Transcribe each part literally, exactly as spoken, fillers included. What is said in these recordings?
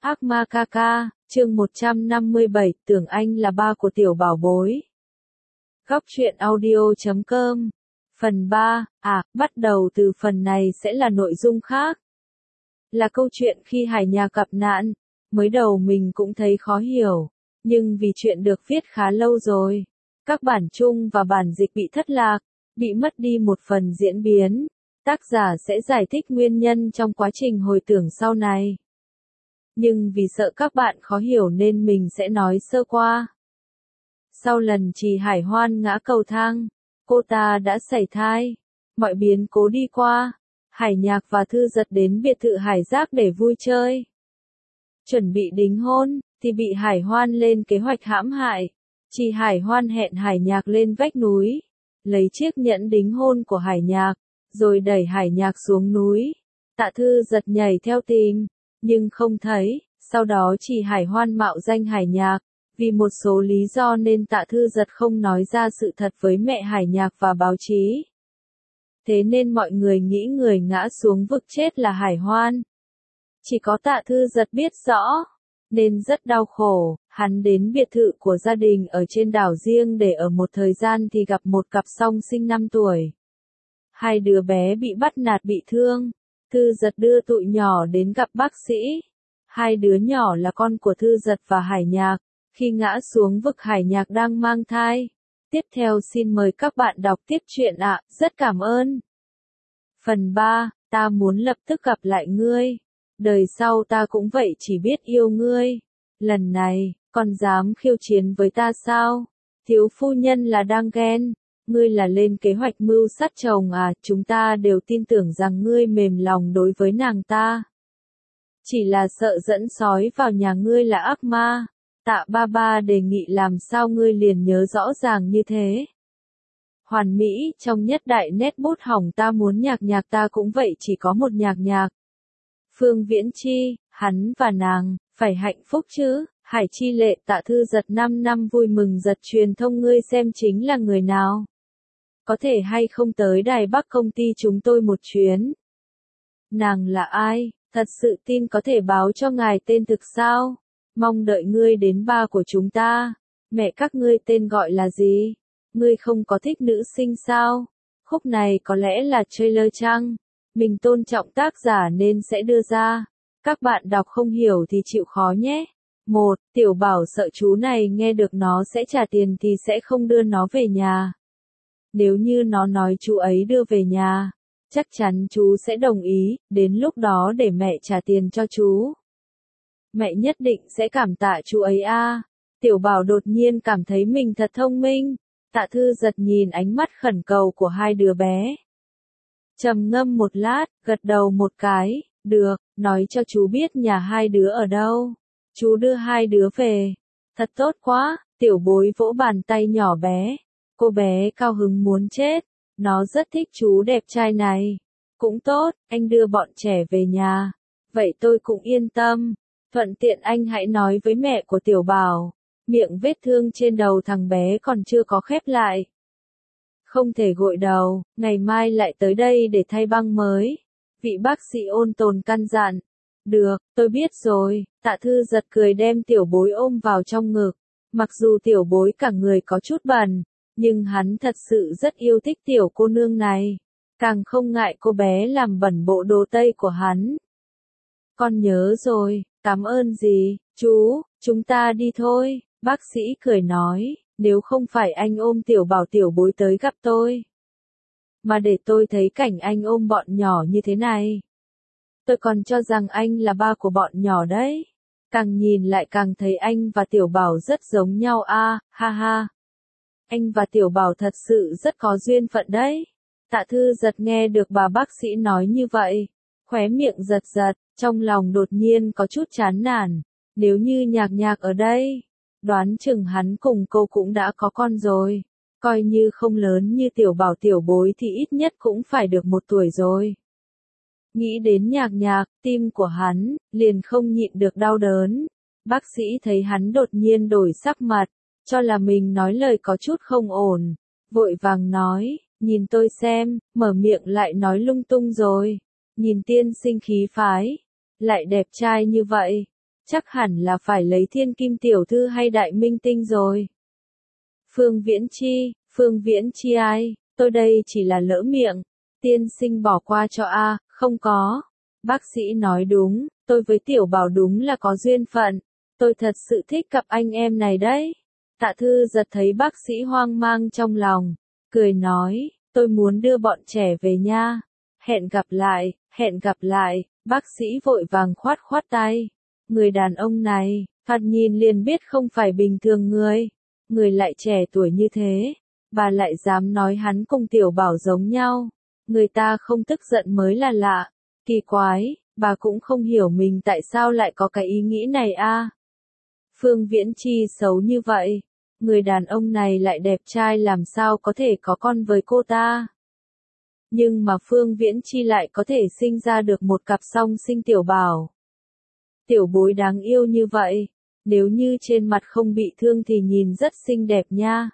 Ác ma ca ca, chương một trăm năm mươi bảy, tưởng anh là ba của tiểu bảo bối. Góc truyện audio chấm com. Phần ba, à, bắt đầu từ phần này sẽ là nội dung khác. Là câu chuyện khi Hải Nhạc gặp nạn, mới đầu mình cũng thấy khó hiểu, nhưng vì chuyện được viết khá lâu rồi, các bản chung và bản dịch bị thất lạc, bị mất đi một phần diễn biến, tác giả sẽ giải thích nguyên nhân trong quá trình hồi tưởng sau này. Nhưng vì sợ các bạn khó hiểu nên mình sẽ nói sơ qua. Sau lần Trì Hải Hoan ngã cầu thang, cô ta đã sảy thai. Mọi biến cố đi qua, Hải Nhạc và Thư Giật đến biệt thự Hải Giác để vui chơi. Chuẩn bị đính hôn, thì bị Hải Hoan lên kế hoạch hãm hại. Trì Hải Hoan hẹn Hải Nhạc lên vách núi, lấy chiếc nhẫn đính hôn của Hải Nhạc, rồi đẩy Hải Nhạc xuống núi. Tạ Thư Giật nhảy theo tìm, nhưng không thấy. Sau đó Trì Hải Hoan mạo danh Hải Nhạc, vì một số lý do nên Tạ Thư Giật không nói ra sự thật với mẹ Hải Nhạc và báo chí. Thế nên mọi người nghĩ người ngã xuống vực chết là Hải Hoan. Chỉ có Tạ Thư Giật biết rõ, nên rất đau khổ. Hắn đến biệt thự của gia đình ở trên đảo riêng để ở một thời gian thì gặp một cặp song sinh năm tuổi. Hai đứa bé bị bắt nạt bị thương. Thư Giật đưa tụi nhỏ đến gặp bác sĩ. Hai đứa nhỏ là con của Thư Giật và Hải Nhạc. Khi ngã xuống vực Hải Nhạc đang mang thai. Tiếp theo xin mời các bạn đọc tiếp truyện ạ, rất cảm ơn. Phần ba, ta muốn lập tức gặp lại ngươi. Đời sau ta cũng vậy, chỉ biết yêu ngươi. Lần này, còn dám khiêu chiến với ta sao? Thiếu phu nhân là đang ghen. Ngươi là lên kế hoạch mưu sát chồng à? Chúng ta đều tin tưởng rằng ngươi mềm lòng đối với nàng ta. Chỉ là sợ dẫn sói vào nhà ngươi là ác ma. Tạ ba ba đề nghị làm sao ngươi liền nhớ rõ ràng như thế. Hoàn mỹ, trong nhất đại nét bút hỏng ta muốn nhạc nhạc ta cũng vậy, chỉ có một nhạc nhạc. Phương Viễn Chi, hắn và nàng, phải hạnh phúc chứ. Hải Chi Lệ. Tạ Thư Giật năm năm vui mừng giật truyền thông, ngươi xem chính là người nào? Có thể hay không tới Đài Bắc công ty chúng tôi một chuyến? Nàng là ai? Thật sự tin có thể báo cho ngài tên thực sao? Mong đợi ngươi đến ba của chúng ta. Mẹ các ngươi tên gọi là gì? Ngươi không có thích nữ sinh sao? Khúc này có lẽ là trailer chăng? Mình tôn trọng tác giả nên sẽ đưa ra. Các bạn đọc không hiểu thì chịu khó nhé. Một, Tiểu Bảo sợ chú này nghe được nó sẽ trả tiền thì sẽ không đưa nó về nhà. Nếu như nó nói chú ấy đưa về nhà, chắc chắn chú sẽ đồng ý, đến lúc đó để mẹ trả tiền cho chú. Mẹ nhất định sẽ cảm tạ chú ấy a. À. Tiểu Bảo đột nhiên cảm thấy mình thật thông minh. Tạ Thư Giật nhìn ánh mắt khẩn cầu của hai đứa bé. Trầm ngâm một lát, gật đầu một cái, được, nói cho chú biết nhà hai đứa ở đâu. Chú đưa hai đứa về. Thật tốt quá, Tiểu Bối vỗ bàn tay nhỏ bé. Cô bé cao hứng muốn chết. Nó rất thích chú đẹp trai này. Cũng tốt, anh đưa bọn trẻ về nhà. Vậy tôi cũng yên tâm. Thuận tiện anh hãy nói với mẹ của Tiểu Bảo. Miệng vết thương trên đầu thằng bé còn chưa có khép lại. Không thể gội đầu, ngày mai lại tới đây để thay băng mới. Vị bác sĩ ôn tồn căn dặn. Được, tôi biết rồi. Tạ Thư Giật cười đem Tiểu Bối ôm vào trong ngực. Mặc dù Tiểu Bối cả người có chút bẩn, nhưng hắn thật sự rất yêu thích tiểu cô nương này. Càng không ngại cô bé làm bẩn bộ đồ tây của hắn. Con nhớ rồi, cảm ơn gì, chú, chúng ta đi thôi. Bác sĩ cười nói, nếu không phải anh ôm Tiểu Bảo Tiểu Bối tới gặp tôi, mà để tôi thấy cảnh anh ôm bọn nhỏ như thế này, tôi còn cho rằng anh là ba của bọn nhỏ đấy. Càng nhìn lại càng thấy anh và Tiểu Bảo rất giống nhau a, à, ha ha. Anh và Tiểu Bảo thật sự rất có duyên phận đấy. Tạ Thư Giật nghe được bà bác sĩ nói như vậy, khóe miệng giật giật, trong lòng đột nhiên có chút chán nản. Nếu như Nhạc Nhạc ở đây, đoán chừng hắn cùng cô cũng đã có con rồi. Coi như không lớn như Tiểu Bảo Tiểu Bối thì ít nhất cũng phải được một tuổi rồi. Nghĩ đến Nhạc Nhạc, tim của hắn liền không nhịn được đau đớn. Bác sĩ thấy hắn đột nhiên đổi sắc mặt, cho là mình nói lời có chút không ổn, vội vàng nói, nhìn tôi xem, mở miệng lại nói lung tung rồi. Nhìn tiên sinh khí phái, lại đẹp trai như vậy, chắc hẳn là phải lấy thiên kim tiểu thư hay đại minh tinh rồi. Phương Viễn Chi, Phương Viễn Chi ai, tôi đây chỉ là lỡ miệng, tiên sinh bỏ qua cho a, không có. Bác sĩ nói đúng, tôi với Tiểu Bảo đúng là có duyên phận, tôi thật sự thích cặp anh em này đấy. Tạ Thư Giật thấy bác sĩ hoang mang trong lòng, cười nói, tôi muốn đưa bọn trẻ về nha. Hẹn gặp lại, hẹn gặp lại, bác sĩ vội vàng khoát khoát tay. Người đàn ông này, thoạt nhìn liền biết không phải bình thường người. Người lại trẻ tuổi như thế, bà lại dám nói hắn cùng Tiểu Bảo giống nhau. Người ta không tức giận mới là lạ. Kỳ quái, bà cũng không hiểu mình tại sao lại có cái ý nghĩ này a. Phương Viễn Chi xấu như vậy, người đàn ông này lại đẹp trai làm sao có thể có con với cô ta. Nhưng mà Phương Viễn Chi lại có thể sinh ra được một cặp song sinh Tiểu Bảo. Tiểu bối đáng yêu như vậy, nếu như trên mặt không bị thương thì nhìn rất xinh đẹp nha.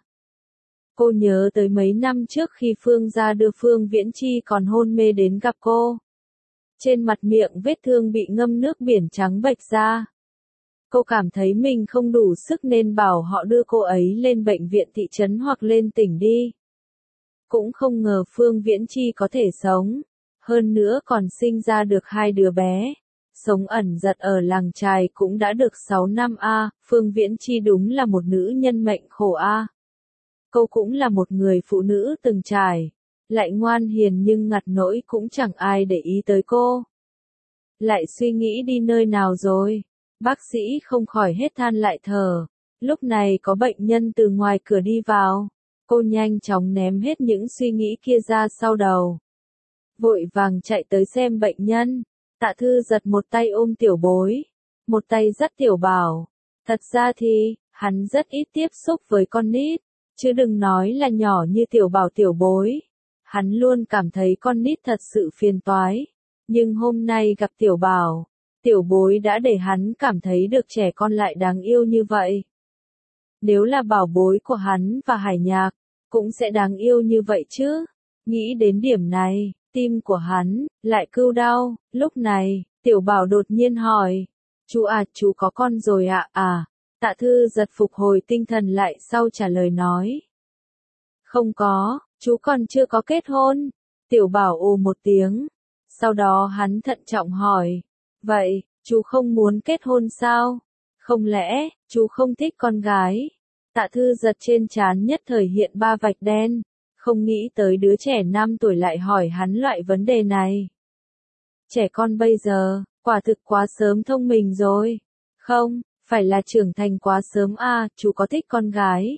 Cô nhớ tới mấy năm trước khi Phương gia đưa Phương Viễn Chi còn hôn mê đến gặp cô. Trên mặt miệng vết thương bị ngâm nước biển trắng bệch ra. Cô cảm thấy mình không đủ sức nên bảo họ đưa cô ấy lên bệnh viện thị trấn hoặc lên tỉnh đi. Cũng không ngờ Phương Viễn Chi có thể sống, hơn nữa còn sinh ra được hai đứa bé. Sống ẩn giật ở làng trài cũng đã được sáu năm a, Phương Viễn Chi đúng là một nữ nhân mệnh khổ a. Cô cũng là một người phụ nữ từng trải, lại ngoan hiền nhưng ngặt nỗi cũng chẳng ai để ý tới cô. Lại suy nghĩ đi nơi nào rồi? Bác sĩ không khỏi hết than lại thở. Lúc này có bệnh nhân từ ngoài cửa đi vào. Cô nhanh chóng ném hết những suy nghĩ kia ra sau đầu. Vội vàng chạy tới xem bệnh nhân. Tạ Thư Giật một tay ôm Tiểu Bối, một tay dắt Tiểu Bảo. Thật ra thì, hắn rất ít tiếp xúc với con nít, chứ đừng nói là nhỏ như Tiểu Bảo Tiểu Bối. Hắn luôn cảm thấy con nít thật sự phiền toái. Nhưng hôm nay gặp Tiểu Bảo, Tiểu Bối đã để hắn cảm thấy được trẻ con lại đáng yêu như vậy. Nếu là bảo bối của hắn và Hải Nhạc, cũng sẽ đáng yêu như vậy chứ. Nghĩ đến điểm này, tim của hắn lại cưu đau. Lúc này, Tiểu Bảo đột nhiên hỏi, chú à, chú có con rồi ạ? À? à, Tạ Thư Giật phục hồi tinh thần lại sau trả lời nói. Không có, chú còn chưa có kết hôn. Tiểu Bảo ồ một tiếng. Sau đó hắn thận trọng hỏi, vậy, chú không muốn kết hôn sao? Không lẽ, chú không thích con gái? Tạ Thư Giật trên trán nhất thời hiện ba vạch đen, không nghĩ tới đứa trẻ năm tuổi lại hỏi hắn loại vấn đề này. Trẻ con bây giờ, quả thực quá sớm thông minh rồi. Không, phải là trưởng thành quá sớm à, chú có thích con gái?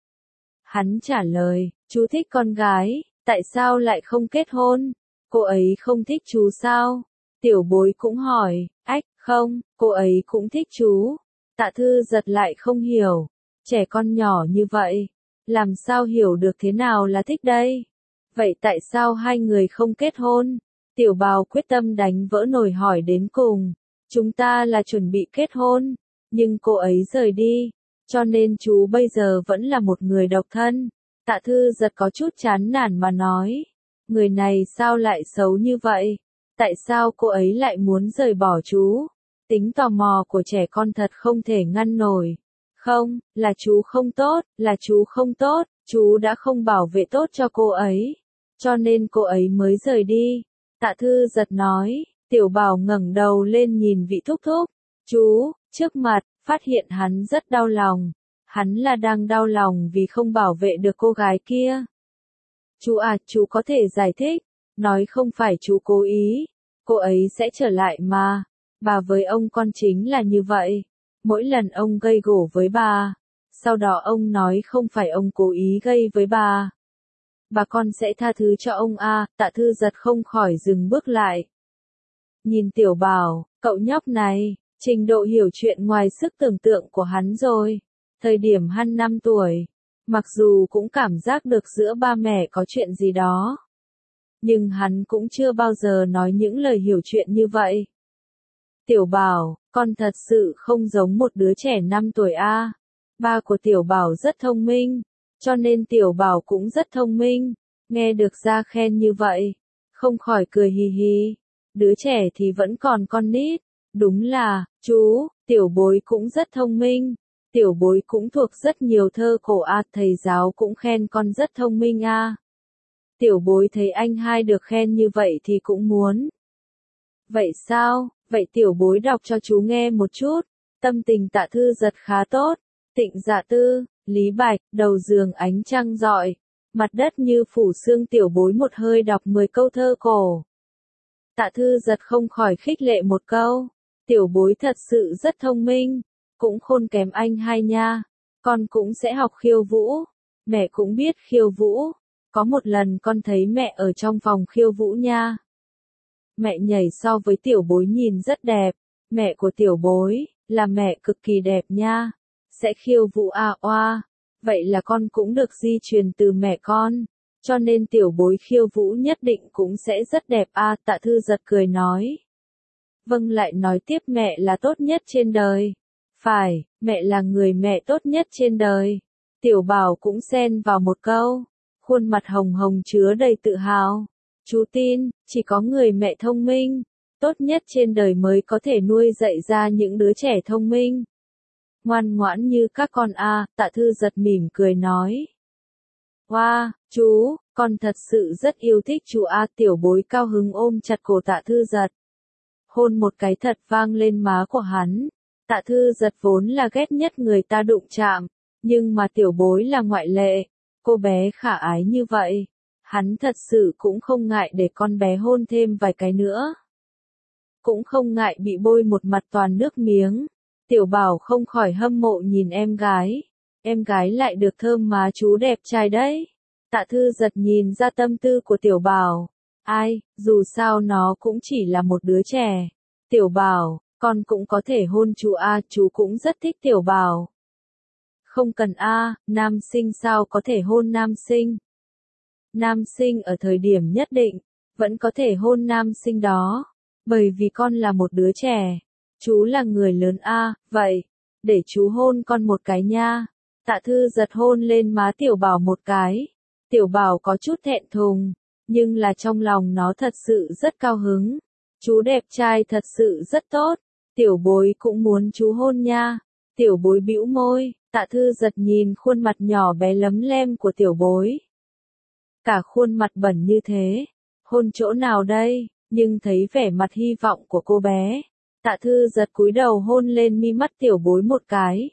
Hắn trả lời, chú thích con gái, tại sao lại không kết hôn? Cô ấy không thích chú sao? Tiểu Bối cũng hỏi, ách, không, cô ấy cũng thích chú. Tạ Thư Giật lại không hiểu, trẻ con nhỏ như vậy, làm sao hiểu được thế nào là thích đây? Vậy tại sao hai người không kết hôn? Tiểu Bào quyết tâm đánh vỡ nồi hỏi đến cùng. Chúng ta là chuẩn bị kết hôn, nhưng cô ấy rời đi, cho nên chú bây giờ vẫn là một người độc thân. Tạ Thư Giật có chút chán nản mà nói, người này sao lại xấu như vậy? Tại sao cô ấy lại muốn rời bỏ chú? Tính tò mò của trẻ con thật không thể ngăn nổi. Không, là chú không tốt, là chú không tốt, chú đã không bảo vệ tốt cho cô ấy, cho nên cô ấy mới rời đi. Tạ Thư Giật nói. Tiểu Bảo ngẩng đầu lên nhìn vị thúc thúc. Chú, trước mặt, phát hiện hắn rất đau lòng. Hắn là đang đau lòng vì không bảo vệ được cô gái kia. Chú à, chú có thể giải thích, nói không phải chú cố ý, cô ấy sẽ trở lại mà. Bà với ông con chính là như vậy. Mỗi lần ông gây gổ với bà, sau đó ông nói không phải ông cố ý gây với bà. Bà con sẽ tha thứ cho ông a. Tạ Thư Giật không khỏi dừng bước lại. Nhìn Tiểu Bảo, cậu nhóc này, trình độ hiểu chuyện ngoài sức tưởng tượng của hắn rồi. Thời điểm hắn năm tuổi, mặc dù cũng cảm giác được giữa ba mẹ có chuyện gì đó, nhưng hắn cũng chưa bao giờ nói những lời hiểu chuyện như vậy. Tiểu Bảo, con thật sự không giống một đứa trẻ năm tuổi a. Ba của Tiểu Bảo rất thông minh, cho nên Tiểu Bảo cũng rất thông minh. Nghe được Gia khen như vậy, không khỏi cười hì hì. Đứa trẻ thì vẫn còn con nít, Đúng là, chú, tiểu bối cũng rất thông minh. Tiểu bối cũng thuộc rất nhiều thơ cổ a, thầy giáo cũng khen con rất thông minh a. Tiểu bối thấy anh hai được khen như vậy thì cũng muốn. Vậy sao, vậy tiểu bối đọc cho chú nghe một chút. Tâm tình Tạ Thư Giật khá tốt. Tịnh Dạ Tư, Lý Bạch, đầu giường ánh trăng rọi. Mặt đất như phủ sương, tiểu bối một hơi đọc mười câu thơ cổ. Tạ Thư Giật không khỏi khích lệ một câu. Tiểu bối thật sự rất thông minh. Cũng khôn kém anh hai nha. Con cũng sẽ học khiêu vũ. Mẹ cũng biết khiêu vũ. Có một lần con thấy mẹ ở trong phòng khiêu vũ nha. Mẹ nhảy so với tiểu bối nhìn rất đẹp. Mẹ của tiểu bối, là mẹ cực kỳ đẹp nha. Sẽ khiêu vũ à oa. Vậy là con cũng được di truyền từ mẹ con. Cho nên tiểu bối khiêu vũ nhất định cũng sẽ rất đẹp à, Tạ Thư Giật cười nói. Vâng, lại nói tiếp, mẹ là tốt nhất trên đời. Phải, mẹ là người mẹ tốt nhất trên đời. Tiểu Bảo cũng xen vào một câu. Khuôn mặt hồng hồng chứa đầy tự hào. Chú tin, chỉ có người mẹ thông minh, tốt nhất trên đời mới có thể nuôi dạy ra những đứa trẻ thông minh. Ngoan ngoãn như các con a, Tạ Thư Giật mỉm cười nói. Wow, chú, con thật sự rất yêu thích chú a, tiểu bối cao hứng ôm chặt cổ Tạ Thư Giật. Hôn một cái thật vang lên má của hắn. Tạ Thư Giật vốn là ghét nhất người ta đụng chạm, nhưng mà tiểu bối là ngoại lệ. Cô bé khả ái như vậy, hắn thật sự cũng không ngại để con bé hôn thêm vài cái nữa. Cũng không ngại bị bôi một mặt toàn nước miếng. Tiểu Bảo không khỏi hâm mộ nhìn em gái. Em gái lại được thơm má chú đẹp trai đấy. Tạ Thư Giật nhìn ra tâm tư của Tiểu Bảo. Ai, dù sao nó cũng chỉ là một đứa trẻ. Tiểu Bảo, con cũng có thể hôn chú a, chú cũng rất thích Tiểu Bảo. Không cần a, nam sinh sao có thể hôn nam sinh. Nam sinh ở thời điểm nhất định, vẫn có thể hôn nam sinh đó. Bởi vì con là một đứa trẻ. Chú là người lớn a, vậy, để chú hôn con một cái nha. Tạ Thư Giật hôn lên má Tiểu Bảo một cái. Tiểu Bảo có chút thẹn thùng, nhưng là trong lòng nó thật sự rất cao hứng. Chú đẹp trai thật sự rất tốt. Tiểu bối cũng muốn chú hôn nha. Tiểu bối bĩu môi. Tạ Thư Giật nhìn khuôn mặt nhỏ bé lấm lem của tiểu bối. Cả khuôn mặt bẩn như thế. Hôn chỗ nào đây? Nhưng thấy vẻ mặt hy vọng của cô bé. Tạ Thư Giật cúi đầu hôn lên mi mắt tiểu bối một cái.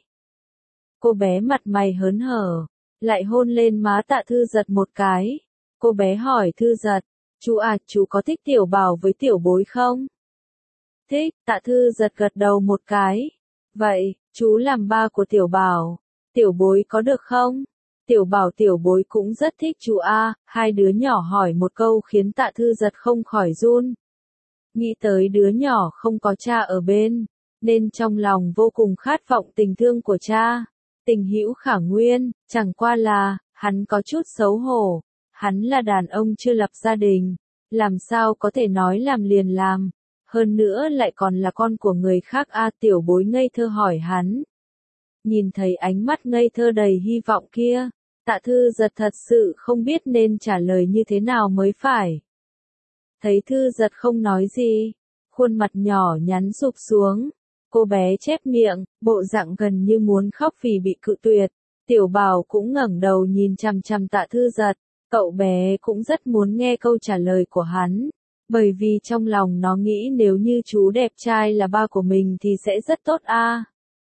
Cô bé mặt mày hớn hở. Lại hôn lên má Tạ Thư Giật một cái. Cô bé hỏi Thư Giật. Chú à, chú có thích Tiểu Bảo với tiểu bối không? Thích, Tạ Thư Giật gật đầu một cái. Vậy, chú làm ba của Tiểu Bảo. Tiểu bối có được không? Tiểu Bảo tiểu bối cũng rất thích chú a, hai đứa nhỏ hỏi một câu khiến Tạ Thư Giật không khỏi run. Nghĩ tới đứa nhỏ không có cha ở bên, nên trong lòng vô cùng khát vọng tình thương của cha. Tình hữu khả nguyên, chẳng qua là, hắn có chút xấu hổ. Hắn là đàn ông chưa lập gia đình, làm sao có thể nói làm liền làm. Hơn nữa lại còn là con của người khác a, tiểu bối ngây thơ hỏi hắn. Nhìn thấy ánh mắt ngây thơ đầy hy vọng kia, Tạ Thư Giật thật sự không biết nên trả lời như thế nào mới phải. Thấy Thư Giật không nói gì, khuôn mặt nhỏ nhắn sụp xuống, cô bé chép miệng, bộ dạng gần như muốn khóc vì bị cự tuyệt. Tiểu Bảo cũng ngẩng đầu nhìn chằm chằm Tạ Thư Giật, cậu bé cũng rất muốn nghe câu trả lời của hắn, bởi vì trong lòng nó nghĩ nếu như chú đẹp trai là ba của mình thì sẽ rất tốt a.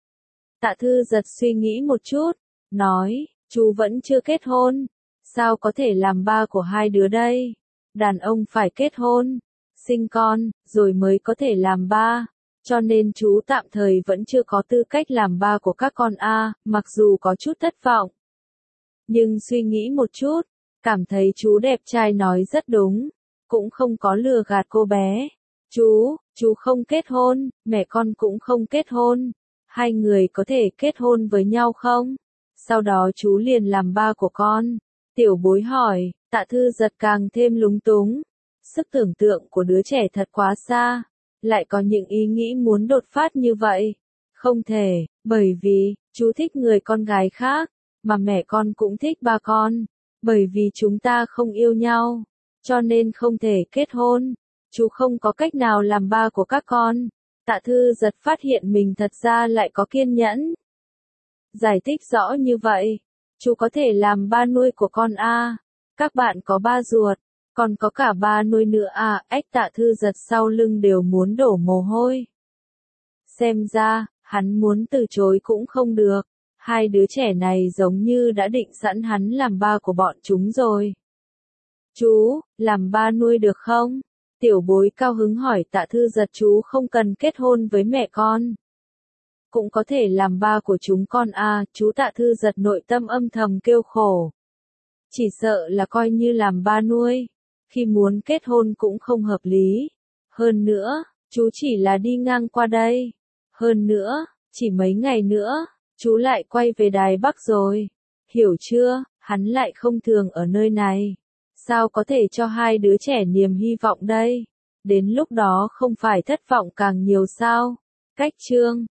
Tạ Thư Giật suy nghĩ một chút, nói, chú vẫn chưa kết hôn, sao có thể làm ba của hai đứa đây? Đàn ông phải kết hôn, sinh con, rồi mới có thể làm ba, cho nên chú tạm thời vẫn chưa có tư cách làm ba của các con a, mặc dù có chút thất vọng. Nhưng suy nghĩ một chút, cảm thấy chú đẹp trai nói rất đúng, cũng không có lừa gạt cô bé. Chú, chú không kết hôn, mẹ con cũng không kết hôn. Hai người có thể kết hôn với nhau không? Sau đó chú liền làm ba của con. Tiểu bối hỏi, Tạ Thư Giật càng thêm lúng túng. Sức tưởng tượng của đứa trẻ thật quá xa. Lại có những ý nghĩ muốn đột phát như vậy. Không thể, bởi vì, chú thích người con gái khác, mà mẹ con cũng thích ba con. Bởi vì chúng ta không yêu nhau, cho nên không thể kết hôn. Chú không có cách nào làm ba của các con. Tạ Thư Giật phát hiện mình thật ra lại có kiên nhẫn. Giải thích rõ như vậy, chú có thể làm ba nuôi của con a. Các bạn có ba ruột, còn có cả ba nuôi nữa à, ếch Tạ Thư Giật sau lưng đều muốn đổ mồ hôi. Xem ra, hắn muốn từ chối cũng không được, hai đứa trẻ này giống như đã định sẵn hắn làm ba của bọn chúng rồi. Chú, làm ba nuôi được không? Tiểu bối cao hứng hỏi Tạ Thư Giật, chú không cần kết hôn với mẹ con. Cũng có thể làm ba của chúng con à, chú Tạ Thư Giật nội tâm âm thầm kêu khổ. Chỉ sợ là coi như làm ba nuôi, khi muốn kết hôn cũng không hợp lý. Hơn nữa, chú chỉ là đi ngang qua đây. Hơn nữa, chỉ mấy ngày nữa, chú lại quay về Đài Bắc rồi. Hiểu chưa, hắn lại không thường ở nơi này. Sao có thể cho hai đứa trẻ niềm hy vọng đây? Đến lúc đó không phải thất vọng càng nhiều sao? Cách chương